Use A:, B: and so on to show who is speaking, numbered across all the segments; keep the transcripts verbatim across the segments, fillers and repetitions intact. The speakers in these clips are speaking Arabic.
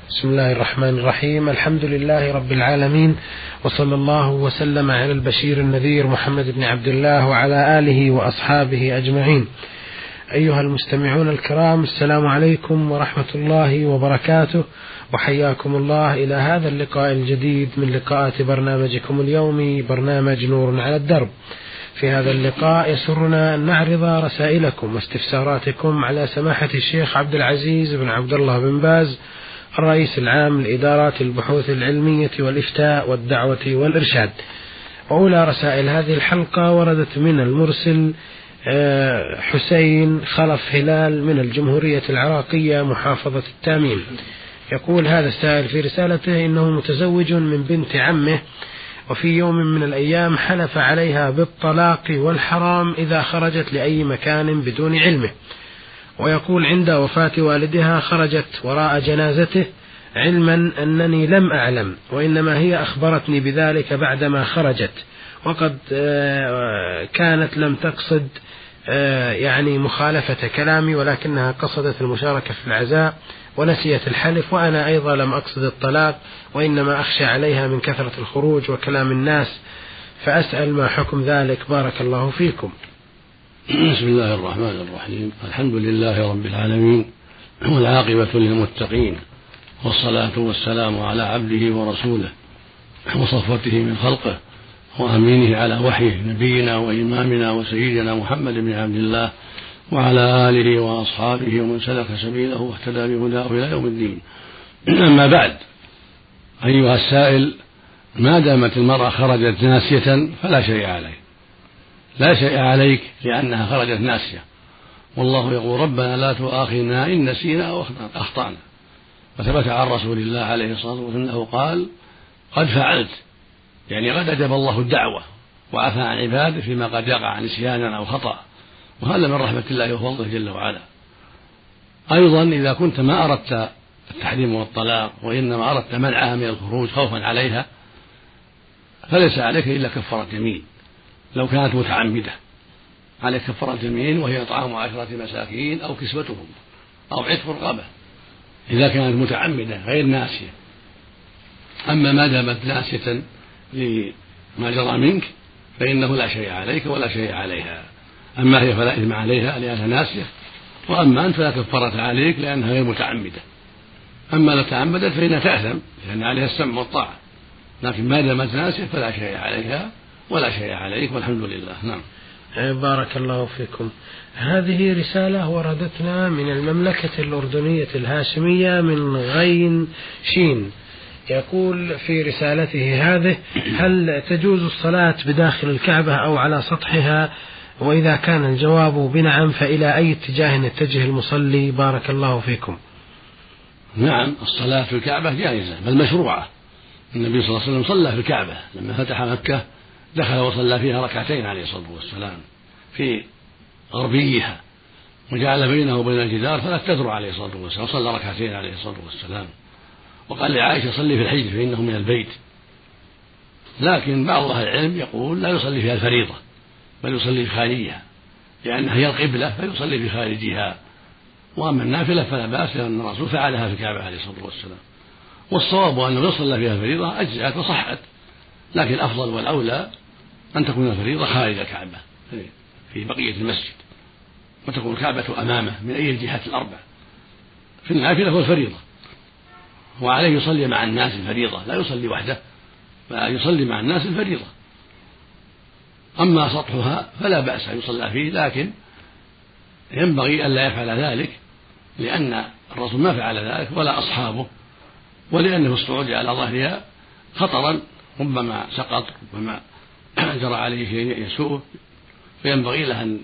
A: بسم الله الرحمن الرحيم. الحمد لله رب العالمين، وصلى الله وسلم على البشير النذير محمد بن عبد الله وعلى آله وأصحابه أجمعين. أيها المستمعون الكرام، السلام عليكم ورحمة الله وبركاته، وحياكم الله إلى هذا اللقاء الجديد من لقاءات برنامجكم اليومي، برنامج نور على الدرب. في هذا اللقاء يسرنا أن نعرض رسائلكم واستفساراتكم على سماحة الشيخ عبد العزيز بن عبد الله بن باز، الرئيس العام لإدارات البحوث العلمية والإفتاء والدعوة والإرشاد. وأولى رسائل هذه الحلقة وردت من المرسل حسين خلف هلال من الجمهورية العراقية محافظة التامين. يقول هذا السائل في رسالته إنه متزوج من بنت عمه، وفي يوم من الأيام حلف عليها بالطلاق والحرام إذا خرجت لأي مكان بدون علمه. ويقول عند وفاة والدها خرجت وراء جنازته علما أنني لم أعلم، وإنما هي أخبرتني بذلك بعدما خرجت، وقد كانت لم تقصد يعني مخالفة كلامي، ولكنها قصدت المشاركة في العزاء ونسيت الحلف، وأنا أيضا لم أقصد الطلاق، وإنما أخشى عليها من كثرة الخروج وكلام الناس، فأسأل ما حكم ذلك؟ بارك الله فيكم.
B: بسم الله الرحمن الرحيم. الحمد لله رب العالمين، والعاقبة للمتقين، والصلاة والسلام على عبده ورسوله وصفوته من خلقه وأمينه على وحيه، نبينا وإمامنا وسيدنا محمد بن عبد الله وعلى آله وأصحابه ومن سلك سبيله واهتدى بهداه إلى يوم الدين. أما بعد، أيها السائل، ما دامت المرأة خرجت ناسية فلا شيء عليه، لا شيء عليك لأنها خرجت ناسية، والله يقول ربنا لا تؤاخذنا إن نسينا أو أخطأنا. وثبت عن رسول الله عليه الصلاة والسلام أنه قال قد فعلت، يعني قد أجاب الله الدعوة وعفى عن عباده فيما قد يقع نسيانا أو خطأ، وهذا من رحمة الله وفضله جل وعلا. أيضا إذا كنت ما أردت التحريم والطلاق، وإنما أردت منعها من الخروج خوفا عليها، فليس عليك إلا كفارة يمين. لو كانت متعمدة عليك كفارة يمين، وهي إطعام عشرة مساكين أو كسوتهم أو عتق رقبة، إذا كانت متعمدة غير ناسية. أما ما دامت ناسية لما جرى منك فإنه لا شيء عليك ولا شيء عليها. أما هي فلا إثم عليها لأنها ناسية، وأما أنت فلا كفارة عليك لأنها غير متعمدة. أما لو تعمدت فإنها تأثم لأن عليها السمع والطاعة، لكن ما دامت ناسية فلا شيء عليها ولا شيء عليك، والحمد لله. نعم.
A: بارك الله فيكم. هذه رسالة وردتنا من المملكة الأردنية الهاشمية من غين شين. يقول في رسالته هذه: هل تجوز الصلاة بداخل الكعبة أو على سطحها؟ وإذا كان الجواب بنعم فإلى أي اتجاه يتجه المصلي؟ بارك الله فيكم.
B: نعم، الصلاة في الكعبة جائزة بل مشروعة. النبي صلى الله عليه وسلم صلى في الكعبة لما فتح مكة، دخل وصلى فيها ركعتين عليه الصلاة والسلام في غربيها، وجعل بينه وبين الجدار فلا تذر عليه الصلاة والسلام، وصلى ركعتين عليه الصلاة والسلام. وقال لعائشة صلي في الحجر فإنه من البيت. لكن بعض أهل العلم يقول لا يصلي فيها الفريضة بل يصلي في خارجها، لأنها هي القبلة فيصلي في خارجها. وأما النافلة فلا بأس، لأن الرسول فعلها في الكعبة عليه الصلاة والسلام. والصواب أنه يصلى فيها الفريضة أجزأت وصحت، لكن الأفضل والأولى أن تكون الفريضة خارج الكعبة في بقية المسجد، وتكون الكعبة أمامه من أي الجهات الأربع في النافلة والفريضة. وعليه يصلي مع الناس الفريضة، لا يصلي وحده بل يصلي مع الناس الفريضة. أما سطحها فلا بأس أن يصلى فيه، لكن ينبغي ألا يفعل ذلك، لأن الرسول ما فعل ذلك ولا أصحابه، ولأنه الصعود على ظهرها خطرا، ربما سقط، ربما جرى عليه شيء يسوء، فينبغي له أن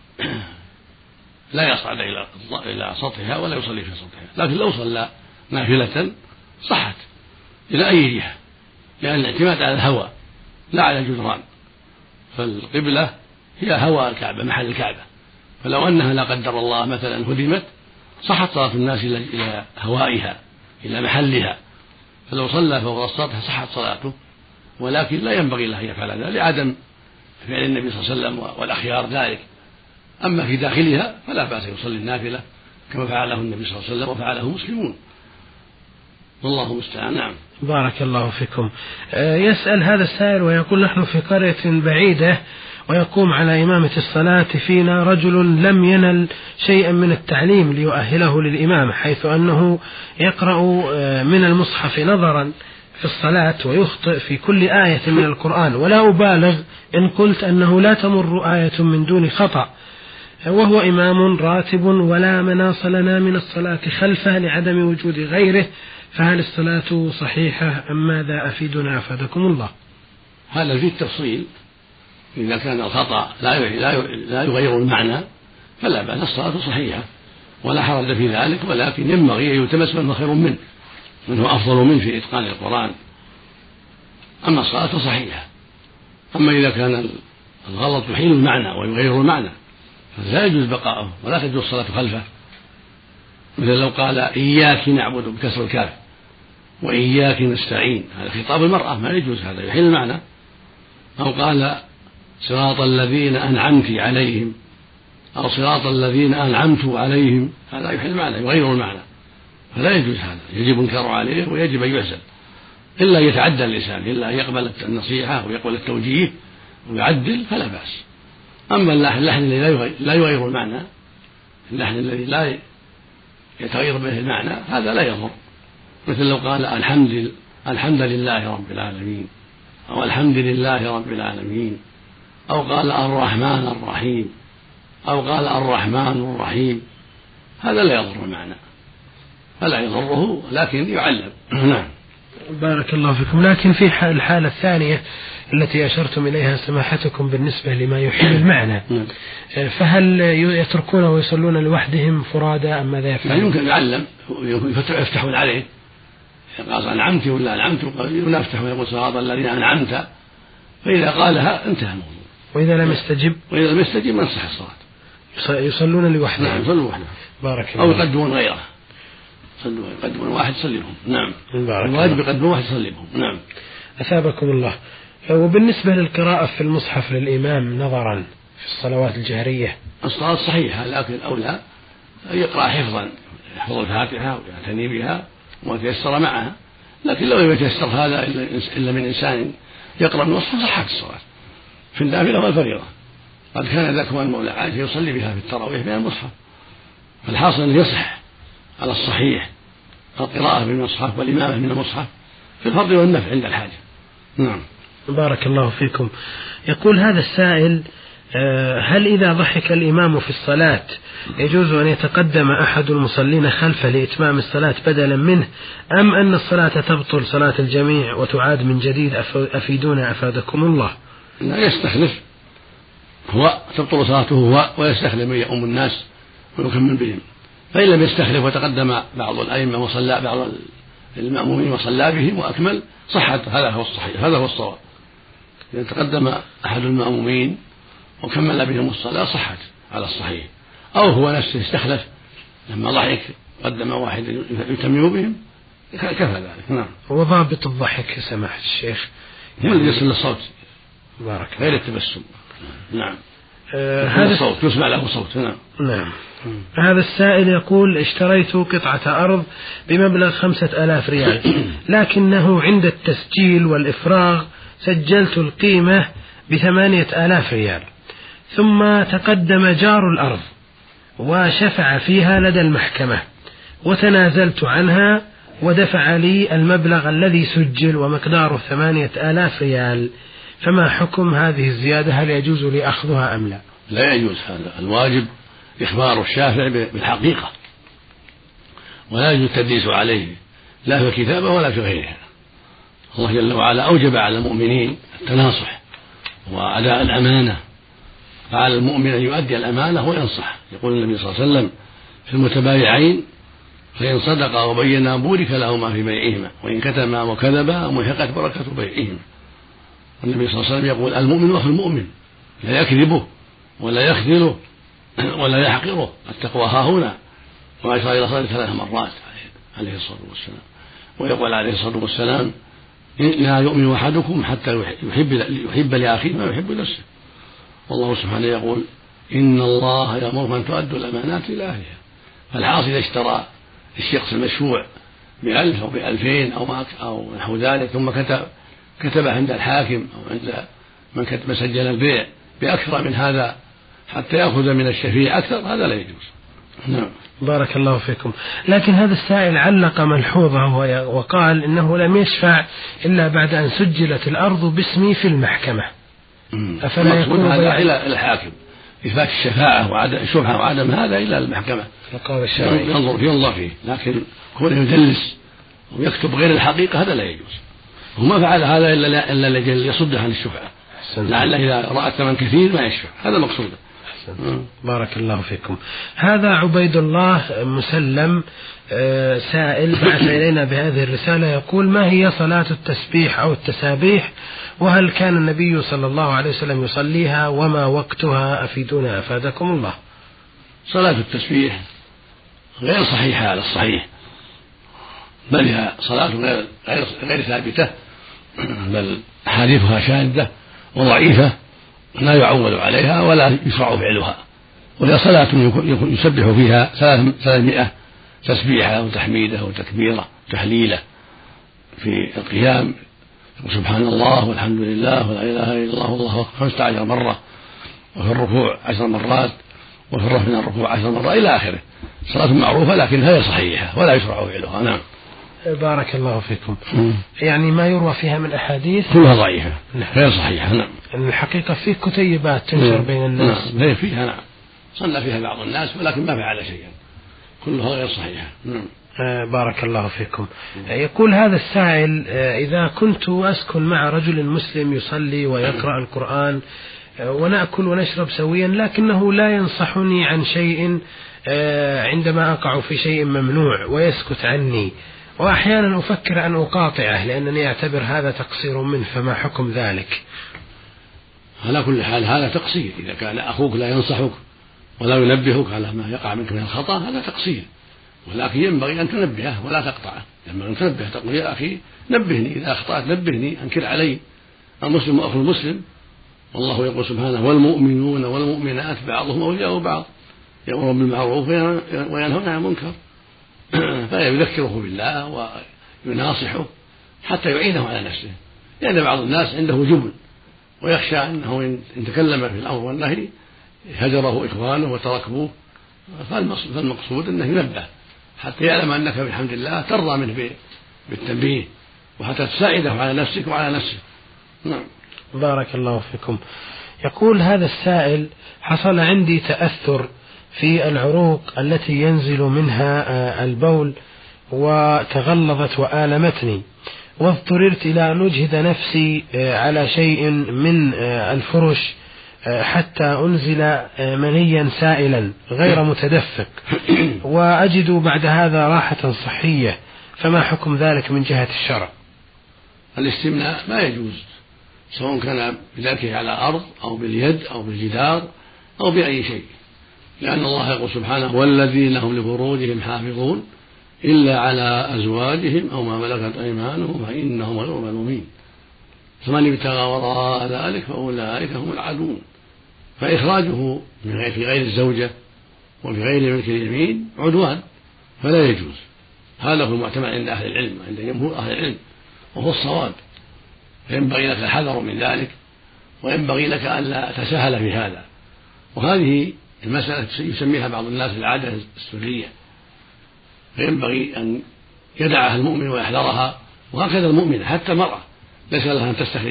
B: لا يصعد إلى سطحها ولا يصلي في سطحها. لكن لو صلى نافلة صحت إلى أي جهة، لأن الاعتماد على الهوى لا على الجدران، فالقبلة هي هوى الكعبة، محل الكعبة، فلو أنها لا قدر الله مثلا هدمت صحت صلاة الناس إلى هوائها إلى محلها، فلو صلى فوق السطح صحت صلاته، ولكن لا ينبغي له أن يفعل ذلك لعدم فعل النبي صلى الله عليه وسلم والأخيار ذلك. أما في داخلها فلا بأس يصلي النافلة كما فعله النبي صلى الله عليه وسلم وفعله مسلمون. والله المستعان. نعم.
A: بارك الله فيكم. يسأل هذا السائل ويقول: نحن في قرية بعيدة ويقوم على إمامة الصلاة فينا رجل لم ينل شيئا من التعليم ليؤهله للإمامة، حيث أنه يقرأ من المصحف نظرا في الصلاة ويخطئ في كل آية من القرآن، ولا أبالغ إن قلت أنه لا تمر آية من دون خطأ، وهو إمام راتب ولا مناص لنا من الصلاة خلفه لعدم وجود غيره، فهل الصلاة صحيحة أم ماذا؟ أفيدنا أفادكم الله.
B: هذا فيه التفصيل، إذا كان الخطأ لا يغير المعنى فلا بأس، الصلاة صحيحة ولا حرج في ذلك، ولكن ينبغي أن يلتمس من خير منه، من هو أفضل منه في إتقان القرآن. أما الصلاة صحيحة. أما إذا كان الغلط يحيل المعنى ويغير المعنى فلا يجوز بقاؤه ولا تجوز الصلاة خلفه، مثل لو قال إياك نعبد بكسر الكاف وإياك نستعين، هذا خطاب المرأة ما يجوز، هذا يحيل المعنى. أو قال صراط الذين أنعمت عليهم أو صراط الذين أنعمت عليهم، هذا يحيل المعنى يغير المعنى، فلا يجوز هذا، يجب إنكار عليه ويجب أن يعزل، إلا يتعدى اللسان، إلا يقبل النصيحة ويقبل التوجيه ويعدل فلا بأس. أما اللحن الذي لا يغير المعنى، اللحن الذي لا يتغير به المعنى هذا لا يضر، مثل لو قال الحمد الحمد لله رب العالمين أو الحمد لله رب العالمين، أو قال الرحمن الرحيم أو قال الرحمن الرحيم، هذا لا يضر المعنى فلا يضره، لكن يعلم. نعم.
A: بارك الله فيكم. لكن في الحالة الثانية التي أشرتم إليها سماحتكم بالنسبة لما يحيل المعنى، فهل يتركون ويصلون لوحدهم فرادى أم ماذا يفعلون؟
B: يمكن يعلم، يفتحون عليه، قال أنعمت ولا أنعمت، ولا يفتح ويقول صراط الذين أنعمت، فإذا قالها انتهى الموضوع.
A: وإذا لم يستجب
B: وإذا لم يستجب ما انصح الصلاة،
A: يصلون لوحدهم.
B: نعم يصلون لوحدهم.
A: بارك الله.
B: أو يقدمون غيره، يقدمون واحد يصليهم. نعم. الواجب يقدمون واحد يصليهم. نعم.
A: أثابكم الله. وبالنسبة للقراءة في المصحف للإمام نظرا في الصلوات الجهرية،
B: الصلاة صحيحة، لكن الأولى يقرأ حفظا، يحفظ الفاتحة ويعتني بها وما تيسر معها، لكن لو لم يتيسر هذا إلا من إنسان يقرأ من المصحف صحت الصلاة في النافلة والفريضة. قد كان ذكوان مولى عائشة يصلي بها في التراويح من المصحف، فالحاصل أن يصح على الصحيح القراءة بالمصحف والإمامة من المصحف في الفضل والنفع عند الحاجة. نعم.
A: بارك الله فيكم. يقول هذا السائل: هل إذا ضحك الإمام في الصلاة يجوز أن يتقدم أحد المصلين خلفه لإتمام الصلاة بدلا منه، أم أن الصلاة تبطل صلاة الجميع وتعاد من جديد؟ أفيدونا أفادكم الله.
B: لا يستخلف، هو تبطل صلاته هو ويستخلف من يؤم الناس ويكمل بهم، فإن لم يستخلف وتقدم بعض الأئمة وصلى بعض المأمومين وصلى بهم وأكمل صحت، هذا هو الصحيح، هذا هو الصواب. إذا تقدم أحد المأمومين وكمل بهم الصلاة صحت على الصحيح، أو هو نفسه استخلف لما ضحك قدم واحد يتمم بهم كفى ذلك. نعم.
A: هو ضابط الضحك يا سماحة الشيخ
B: هو الذي يصل الصوت،
A: بارك
B: غير التبسم. نعم.
A: آه هذا
B: الصوت يسمع له صوت. نعم.
A: نعم. هذا السائل يقول: اشتريت قطعة أرض بمبلغ خمسة آلاف ريال، لكنه عند التسجيل والإفراغ سجلت القيمة بثمانية آلاف ريال، ثم تقدم جار الأرض وشفع فيها لدى المحكمة وتنازلت عنها ودفع لي المبلغ الذي سجل ومقداره ثمانية آلاف ريال، فما حكم هذه الزيادة؟ هل يجوز لي أخذها أم لا؟
B: لا يجوز هذا، الواجب إخبار الشافع بالحقيقة، ولا يجوز التدليس عليه لا في الكتابة ولا في غيرها. الله جل وعلا أوجب على المؤمنين التناصح وأداء الأمانة، فعلى المؤمن أن يؤدي الأمانة وينصح. يقول النبي صلى الله عليه وسلم في المتبايعين: فإن صدقا وبينا بورك لهما في بيعهما، وإن كتما وكذبا محقت بركة بيعهما. والنبي صلى الله عليه وسلم يقول: المؤمن أخو المؤمن، لا يكذبه ولا يخذله ولا يحقره، التقوى ها هنا. وأشار إلى صدق ثلاث مرات عليه الصلاة والسلام. ويقول عليه الصلاة والسلام: لا يؤمن أحدكم حتى يحب, يحب لأخيه ما يحب لنفسه. والله سبحانه يقول: إن الله يأمركم أن تؤدوا الأمانات إلى أهلها. فالحاصل إذا اشترى الشخص المشفوع بألف أو بألفين أو ما أو نحو ذلك، ثم كتب كتبه عند الحاكم أو عند من كتب سجل البيع بأكثر من هذا حتى يأخذ من الشفيع أكثر، هذا لا يجوز. نعم.
A: بارك الله فيكم. لكن هذا السائل علق ملحوظة وقال إنه لم يشفع إلا بعد أن سجلت الأرض باسمي في المحكمة، أفلا يكون
B: هذا إلى الحاكم إثبات الشفاعة وعدم الشفعة وعدم هذا إلى المحكمة ينظر ينظر فيه، لكن كونه يدلس ويكتب غير الحقيقة هذا لا يجوز. وما فعل هذا إلا إلا لجل يصد عن الشفعة، لعل إذا رأى ثمن كثير ما يشفع، هذا مقصوده.
A: بارك الله فيكم. هذا عبيد الله مسلم سائل بعث إلينا بهذه الرسالة يقول: ما هي صلاة التسبيح أو التسابيح، وهل كان النبي صلى الله عليه وسلم يصليها، وما وقتها؟ أفيدونا أفادكم الله.
B: صلاة التسبيح غير صحيحة على الصحيح، بل هي صلاة غير غير غير ثابتة، بل أحاديثها شاذة وضعيفة لا يعول عليها ولا يشرع فعلها، وهي صلاة يسبح فيها ثلاثمائة تسبيحة وتحميدة وتكبيرة وتهليلة في القيام، سبحان الله والحمد لله ولا إله إلا الله والله أكبر خمسة عشر مرة، وفي الركوع عشر مرات، وفي الرفع من الركوع عشر مرات إلى آخره. صلاة معروفة لكن غير صحيحة ولا يشرع فعلها. نعم.
A: بارك الله فيكم. يعني ما يروى فيها من أحاديث
B: كلها ضعيفة غير صحيحة. نعم.
A: الحقيقة في كتيبات تنشر بين الناس.
B: نعم. هي فيها نعم صلى فيها بعض الناس ولكن ما فعل شيئا، كلها غير صحيحة. نعم.
A: بارك الله فيكم. يقول هذا السائل: إذا كنت أسكن مع رجل مسلم يصلي ويقرأ القرآن ونأكل ونشرب سويا، لكنه لا ينصحني عن شيء عندما أقع في شيء ممنوع ويسكت عني، وأحيانا أفكر أن أقاطعه لأنني أعتبر هذا تقصير منه، فما حكم ذلك؟
B: على كل حال هذا تقصير، إذا كان أخوك لا ينصحك ولا ينبهك على ما يقع منك من الخطأ هذا تقصير، ولكن ينبغي أن تنبهه ولا تقطعه. ينبغي أن تنبه، تقول: يا أخي نبهني إذا أخطأت، نبهني، أنكر علي. المسلم أخو المسلم، والله يقول سبحانه: والمؤمنون والمؤمنات بعضهم أولياء بعض يأمرون بالمعروف وينهون عن المنكر. فيذكره بالله ويناصحه حتى يعينه على نفسه، لأن بعض الناس عنده جبن ويخشى أنه إن تكلم في الأمر والنهي هجره إخوانه وتركوه، فالمقصود أنه ينبه حتى يعلم أنك بحمد الله ترضى منه بالتنبيه، وحتى تساعده على نفسك وعلى نفسه. نعم.
A: بارك الله فيكم. يقول هذا السائل: حصل عندي تأثر في العروق التي ينزل منها البول وتغلظت وآلمتني، واضطررت إلى أن أجهد نفسي على شيء من الفرش حتى أنزل منيا سائلا غير متدفق، وأجد بعد هذا راحة صحية، فما حكم ذلك من جهة الشرع؟
B: الاستمناء ما يجوز، سواء كان بذلك على أرض أو باليد أو بالجدار أو بأي شيء، لأن الله يقول سبحانه: والذين هم لفروجهم حافظون إلا على أزواجهم أو ما ملكت أيمانهم فإنهم غير ملومين، فمن ابتغى وراء ذلك فأولئك هم العادون. فإخراجه في غير الزوجة وفي غير ملك اليمين عدوان فلا يجوز. هذا هو المعتمد عند أهل العلم، عند جمهور أهل العلم، وهو الصواب. فينبغي لك الحذر من ذلك، وينبغي لك ألا تساهل في هذا. وهذه المسألة يسميها بعض الناس العادة السرية، فينبغي أن يدعها المؤمن ويحذرها، وهكذا المؤمن حتى المرأة ليس لها أن تستخرج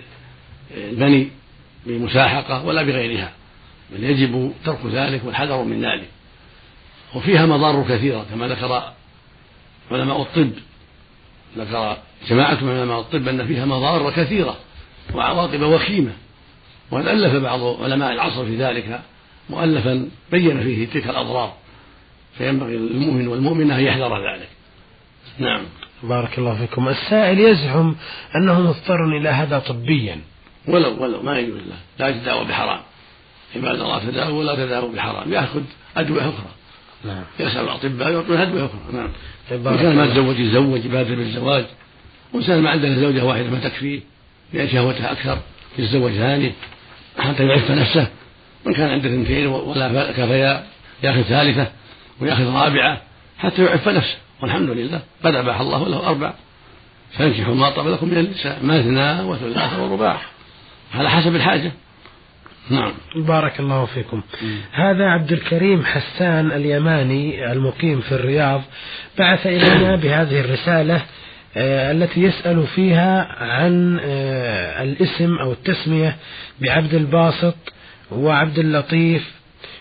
B: البني بمساحقة ولا بغيرها، بل يجب ترك ذلك والحذر من ذلك. وفيها مضار كثيرة كما ذكر علماء الطب، ذكر جماعة من علماء الطب أن فيها مضار كثيرة وعواقب وخيمة، وقد ألف بعض علماء العصر في ذلك مؤلفا بين فيه تلك الأضرار، فينبغي للمؤمن والمؤمنة أن يحذر ذلك. نعم.
A: بارك الله فيكم. السائل يزعم أنه مضطر إلى هذا طبيا،
B: ولو ولو ما يجوز له، لا يتداوى بحرام، عباد الله تداوى ولا تداوى بحرام، يأخذ أدوية أخرى. نعم. يسأل الأطباء يعطون أدوية أخرى. نعم. إن كان ما تزوج يتزوج يبادر بالزواج، وإنسان ما عنده زوجة واحدة ما تكفيه لأن شهوتها أكثر يتزوج ثاني حتى يعف نفسه، وإن كان عنده اثنتين ولا كفيا يأخذ ثالثة ويأخذ رابعة حتى يعف نفسه والحمد لله قد أباح الله له أربع، فانكحوا ما طاب لكم من النساء مثنى وثلاث ورباع على حسب الحاجة. نعم.
A: بارك الله فيكم. م. هذا عبد الكريم حسان اليماني المقيم في الرياض بعث إلينا بهذه الرسالة آه التي يسأل فيها عن آه الاسم أو التسمية بعبد الباسط وعبد اللطيف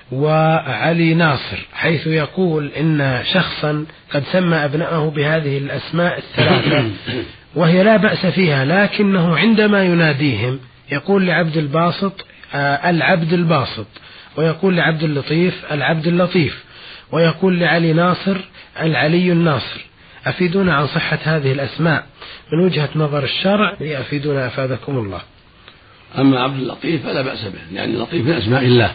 A: وعلي ناصر، حيث يقول إن شخصا قد سمى أبنائه بهذه الأسماء الثلاثة وهي لا بأس فيها، لكنه عندما يناديهم يقول لعبد الباسط آه العبد الباسط، ويقول لعبد اللطيف العبد اللطيف، ويقول لعلي ناصر العلي الناصر. أفيدونا عن صحة هذه الأسماء من وجهة نظر الشرع، أفيدونا أفادكم الله.
B: أما عبد اللطيف فلا بأس به، لأن اللطيف من أسماء الله.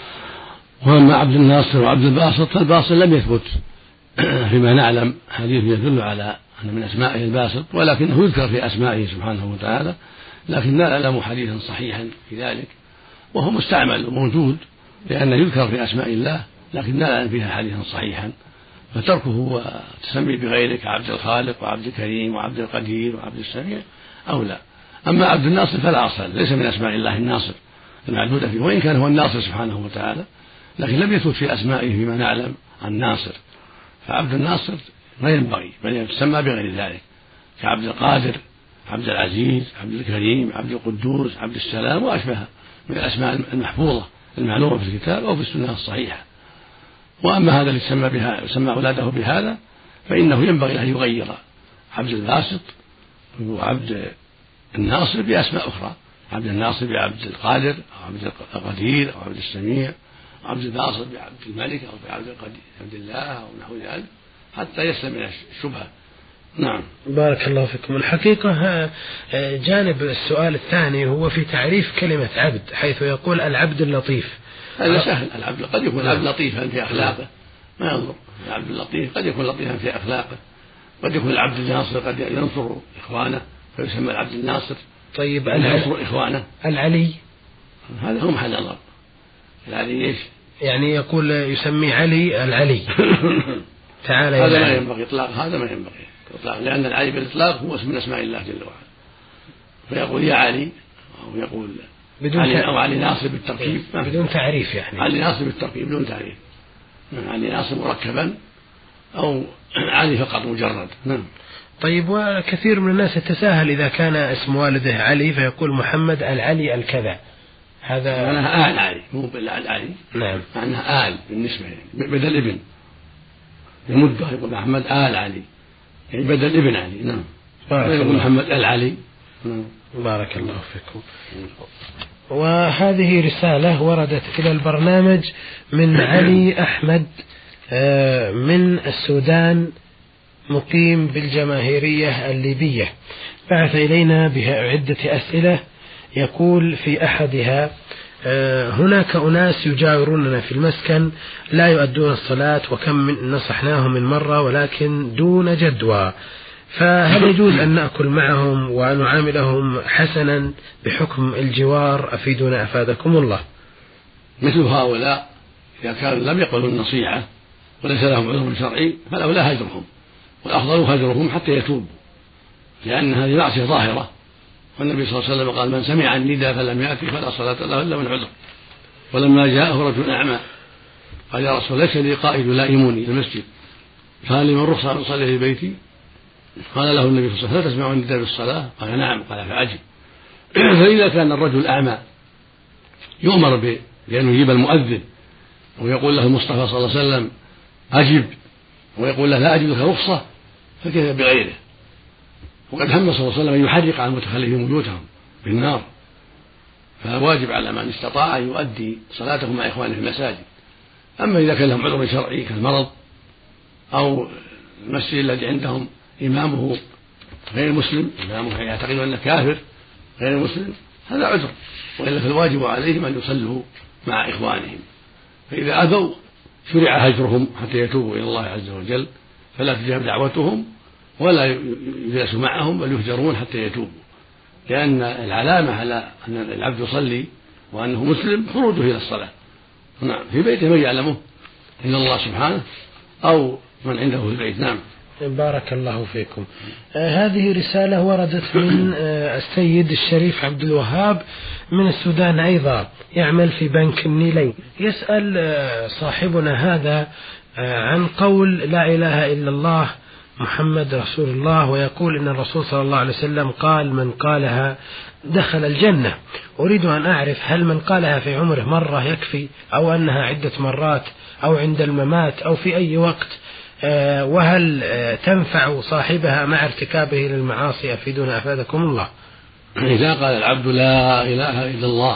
B: وأما عبد الناصر وعبد الباسط فالباسط لم يثبت فيما نعلم حديث يدل على أن من أسمائه الباسط، ولكنه يذكر في أسمائه سبحانه وتعالى، لكن لا نعلم حديثا صحيحا في ذلك، وهو مستعمل وموجود لأنه يذكر في أسماء الله، لكن لا نعلم فيها حديثا صحيحا، فتركه وتسمي بغيرك عبد الخالق وعبد الكريم وعبد القدير وعبد السميع أولى. أما عبد الناصر فلا أصل، ليس من أسماء الله الناصر المعدودة فيه، وإن كان هو الناصر سبحانه وتعالى، لكن لم يثبت في أسمائه فيما نعلم عن ناصر، فعبد الناصر ما ينبغي بل يسمى بغير ذلك، كعبد القادر، عبد العزيز، عبد الكريم، عبد القدوس، عبد السلام وأشبهها من الأسماء المحفوظة المعلومة في الكتاب أو في السنة الصحيحة. وأما هذا اللي سمى بها سمى أولاده بهذا فإنه ينبغي أن يغير عبد الباسط وعبد الناصر بأسماء أخرى، عبد الناصر بعبد القادر أو عبد القدير أو عبد السميع، عبد الباسط بعبد الملك أو بعبد عبد الله أو نحو ذلك حتى يسلم من الشبهة. نعم.
A: بارك الله فيكم. الحقيقة جانب السؤال الثاني هو في تعريف كلمة عبد، حيث يقول العبد اللطيف.
B: هذا سهل، العبد قد يكون العبد لطيفا في أخلاقه ما ينظر، العبد اللطيف قد يكون لطيفا في أخلاقه، قد يكون العبد الناصر قد ينصر إخوانه فيسمى العبد الناصر.
A: طيب
B: ينصر إخوانه.
A: العلي
B: هذا هو محل نظر. العلي إيش؟
A: يعني يقول يسمي علي العلي تعالى
B: هذا ما ينبغي إطلاق، هذا ما ينبغي إطلاق، لأن العلي بالإطلاق هو اسم من أسماء الله جل وعلا، فيقول يا علي أو يقول بدون علي أو علي ناصر بالتركيب
A: بدون تعريف، يعني
B: علي ناصر بالتركيب بدون تعريف، علي ناصر مركبا أو علي فقط مجرد. نعم.
A: طيب، وكثير من الناس يتساهل إذا كان اسم والده علي فيقول محمد العلي الكذا، هذا
B: معناها آل علي مو بالعلي.
A: نعم.
B: معناها آل بالنسبة يعني بدل ابن، يمد يقول محمد آل علي يعني بدل ابن علي. نعم. يقول محمد العلي. نعم.
A: بارك الله فيكم. وهذه رسالة وردت إلى البرنامج من علي أحمد من السودان، مقيم بالجماهيرية الليبية، بعث إلينا بعدة أسئلة. يقول في أحدها: هناك أناس يجاوروننا في المسكن لا يؤدون الصلاة، وكم من نصحناهم من مرة ولكن دون جدوى، فهل يجوز أن نأكل معهم ونعاملهم حسنا بحكم الجوار؟ أفيدونا أفادكم الله.
B: مثل هؤلاء إذا كانوا لم يقبلوا النصيحة وليس لهم عذر شرعي فالأولى هجرهم، والأفضل هجرهم حتى يتوبوا، لأن هذه معصية ظاهرة، والنبي صلى الله عليه وسلم قال: من سمع النداء فلم يأتي فلا صلاة له إلا من عذر. ولما جاءه رجل أعمى قال: يا رسول الله ليس لي قائد يلائمني المسجد، فهل لمن رخصة أن أصلي في بيتي؟ قال له النبي صلى الله عليه وسلم: هل تسمع النداء بالصلاة؟ قال: نعم. قال: فأجب. فإذا كان الرجل أعمى يؤمر بأن يجيب المؤذن ويقول له المصطفى صلى الله عليه وسلم: أجب، ويقول له: لا أجب لك رخصة، فكيف بغيره؟ وقد هم صلى الله عليه وسلم أن يحرق على المتخلفين بيوتهم بالنار، فواجب على من استطاع أن يؤدي صلاته مع إخوانه في المساجد. أما إذا كان لهم عذر شرعي كالمرض أو المسجد الذي عندهم إمامه غير مسلم، إمامه يعتقد أنه كافر غير مسلم، هذا عذر، وإلا فالواجب عليهم أن يصلوا مع إخوانهم، فإذا أبوا شرع هجرهم حتى يتوبوا إلى الله عز وجل، فلا تجاب دعوتهم ولا يجلس معهم بل يهجرون حتى يتوبوا، لأن العلامة على أن العبد يصلي وأنه مسلم خروجه إلى الصلاة. نعم. في بيته من يعلمه إلا الله سبحانه أو من عنده في البيت. نعم.
A: بارك الله فيكم. آه هذه رسالة وردت من آه السيد الشريف عبد الوهاب من السودان أيضا، يعمل في بنك النيلين. يسأل آه صاحبنا هذا آه عن قول لا إله إلا الله محمد رسول الله، ويقول إن الرسول صلى الله عليه وسلم قال من قالها دخل الجنة. أريد أن أعرف هل من قالها في عمره مرة يكفي، أو أنها عدة مرات، أو عند الممات، أو في أي وقت، وهل تنفع صاحبها مع ارتكابه للمعاصي؟ أفيدنا أفادكم الله.
B: إذا قال العبد لا إله إلا الله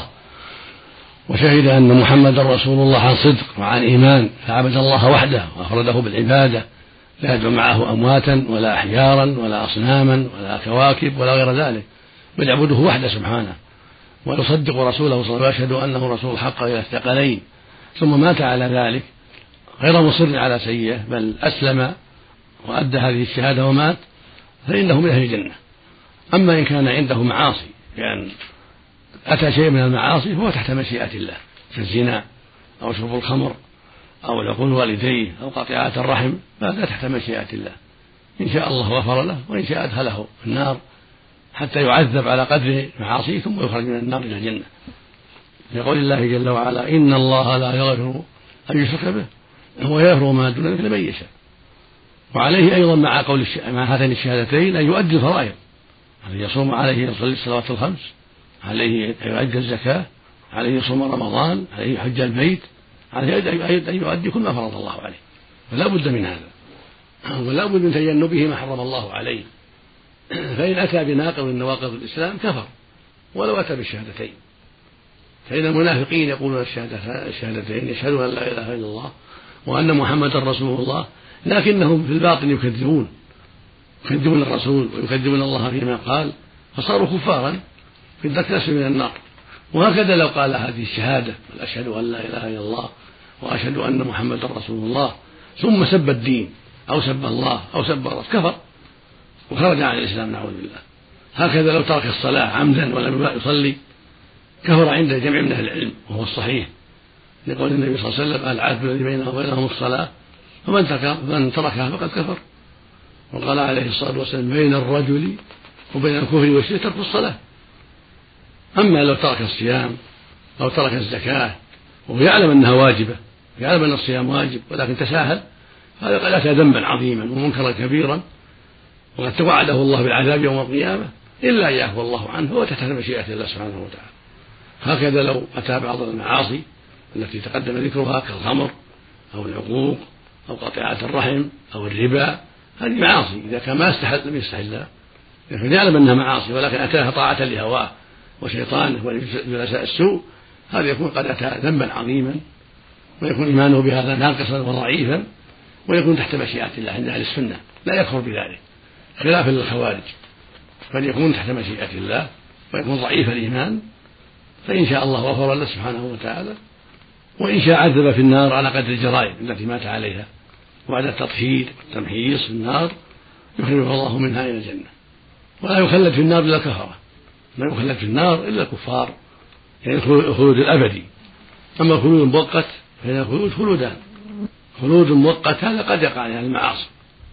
B: وشهد أن محمد رسول الله عن صدق وعن إيمان، فعبد الله وحده وأفرده بالعبادة، لا يدعو معه أمواتا ولا أحجارا ولا أصناما ولا كواكب ولا غير ذلك، بل يعبده وحده سبحانه، ويصدق رسوله صلى الله عليه وسلم ويشهد أنه رسول حق إلى الثقلين، ثم مات على ذلك غير مصر على سيئه بل أسلم وأدى هذه الشهادة ومات، فإنه من أهل الجنة. أما إن كان عنده معاصي، يعني أتى شيء من المعاصي فهو تحت مشيئة الله، كالزنا أو شرب الخمر أو العقول والديه أو قطيعة الرحم، فهذا تحت مشيئة الله، إن شاء الله غفر له وإن شاء أدخله النار حتى يعذب على قدر معاصيه ثم يخرج من النار إلى الجنة. يقول الله جل وعلا إن الله لا يغفر أن يشرك به ويغفر ما دون ذلك لمن يشاء. وعليه أيضا مع قول مع هاتين الشهادتين أن يؤدي الفرائض، عليه يصوم، عليه يصلي الصلوات الخمس، عليه يؤدي الزكاة، عليه يصوم رمضان، عليه يحج البيت، عليه أن يؤدي كل ما فرض الله عليه، فلا بد من هذا، ولا بد من تجنبه ما حرم الله عليه. فإن أتى بناقض من نواقض الإسلام كفر ولو أتى بالشهادتين. فإن المنافقين يقولون الشهادتين، يشهدون أن لا إله إلا الله وأن محمدا رسول الله، لكنهم في الباطن يكذبون يكذبون الرسول ويكذبون الله فيما قال، فصاروا كفارا في الدرك الأسفل من النار. وهكذا لو قال هذه الشهادة أشهد أن لا إله إلا الله وأشهد أن محمدا رسول الله ثم سب الدين أو سب الله أو سب الرسول كفر وخرج عن الإسلام نعوذ بالله. هكذا لو ترك الصلاة عمدا ولم يصلي كفر عند جمع من أهل العلم، وهو الصحيح، لقول النبي صلى الله عليه وسلم العهد الذي بينه وبينهم الصلاة فمن من تركها فقد كفر. وقال عليه الصلاة والسلام بين الرجل وبين الكفر والشرك ترك الصلاة. أما لو ترك الصيام أو ترك الزكاة وهو يعلم أنها واجبة، يعلم أن الصيام واجب ولكن تساهل، هذا قد أتى ذنبا عظيما ومنكرا كبيرا، وقد توعده الله بالعذاب يوم القيامة إلا أن يعفو الله عنه هو تحت مشيئة الله سبحانه وتعالى. هكذا لو أتى بعض المعاصي التي تقدم ذكرها كالخمر أو العقوق أو قطيعة الرحم أو الربا، هذه معاصي إذا كان ما استحل لم يستحلها، لكن يعلم أنها معاصي ولكن أتاها طاعة لهواه وشيطانه وجلساء السوء، هذا يكون قد أتى ذنبا عظيما ويكون إيمانه بهذا ناقصا وضعيفا ويكون تحت مشيئة الله عند أهل السنة، لا يكفر بذلك خلافا للخوارج، بل يكون تحت مشيئة الله ويكون ضعيف الإيمان، فإن شاء الله غفر له سبحانه وتعالى، وإن شاء عذب في النار على قدر الجرائم التي مات عليها، وبعد التطهير والتمحيص في النار يخرجه الله منها إلى الجنة. ولا يخلد في النار إلا الكفرة، لا يخلد في النار إلا الكفار، يعني الخلود الأبدي. أما الخلود المؤقت فإن الخلود خلودان، خلود مؤقت هذا قد يقع على المعاصي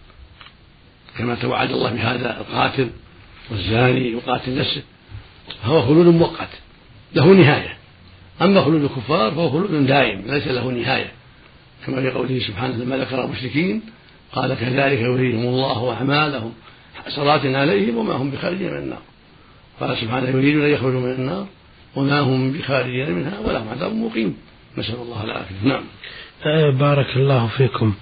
B: كما توعد الله بهذا القاتل والزاني وقاتل نفسه، فهو خلود مؤقت له نهاية. أما خلود الكفار فهو خلود دائم ليس له نهاية، كما في قوله سبحانه لما ذكر المشركين قال كذلك يريهم الله أعمالهم حسرات عليهم وما هم بخارجين من النار. قال سبحانه يريدون أن يخرجوا من النار وما هم بخارجين منها ولهم عذاب مقيم، نسأل الله العافية. نعم.
A: بارك الله فيكم.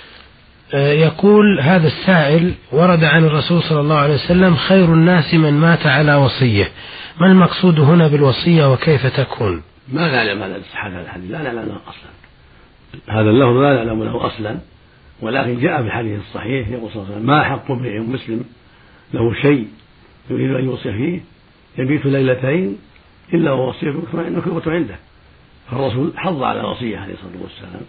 A: يقول هذا السائل ورد عن الرسول صلى الله عليه وسلم خير الناس من مات على وصية، ما المقصود هنا بالوصية وكيف تكون؟
B: ما نعلم هذا الحديث، لا نعلم له أصلا، هذا اللفظ لا نعلم له أصلا، ولكن جاء في الحديث الصحيح يقول صلى الله عليه وسلم ما حق امرئ مسلم له شيء يريد أن يوصي فيه يبيت ليلتين إلا ووصيته مكتوبة عنده. فالرسول حض على وصية عليه الصلاة والسلام،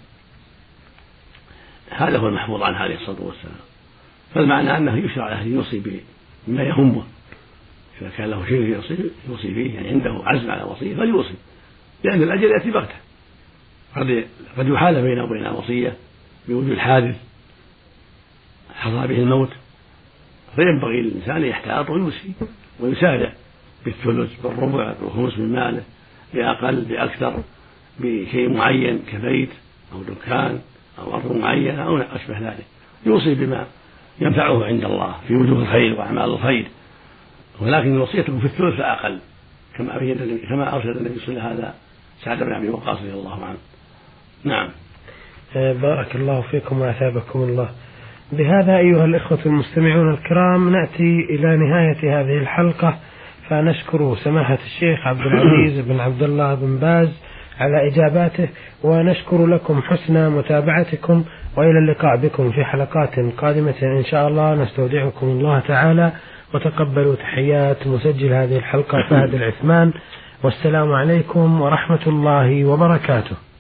B: هذا هو المحفوظ عنه عليه الصلاة والسلام. فالمعنى أنه يشرع له أن يوصي بما يهمه، إذا كان له شيء يوصي فيه يعني عنده عزم على وصية فليوصي، لأن الأجل يأتي بغتة، قد قد يحال بينه وبين الوصية بوجود حادث حضر به الموت فينبغي للإنسان يحتاط ويوصي ويسارع بالثلث بالربع بالخمس من ماله بأقل بأكثر بشيء معين كبيت أو دكان أو أرض معينة أو أشبه ذلك، يوصي بما ينفعه عند الله في وجوه الخير وأعمال الخير، ولكن وصيته في الثلث فأقل كما كما أرشد النبي صلى الله عليه وسلم هذا سعد بن أبي وقاص رضي الله عنه. نعم.
A: بارك الله فيكم وأثابكم الله. بهذا أيها الإخوة المستمعون الكرام نأتي إلى نهاية هذه الحلقة، فنشكر سماحة الشيخ عبد العزيز بن عبد الله بن باز على إجاباته، ونشكر لكم حسن متابعتكم، وإلى اللقاء بكم في حلقات قادمة إن شاء الله. نستودعكم الله تعالى، وتقبلوا تحيات مسجل هذه الحلقة فهد العثمان، والسلام عليكم ورحمة الله وبركاته.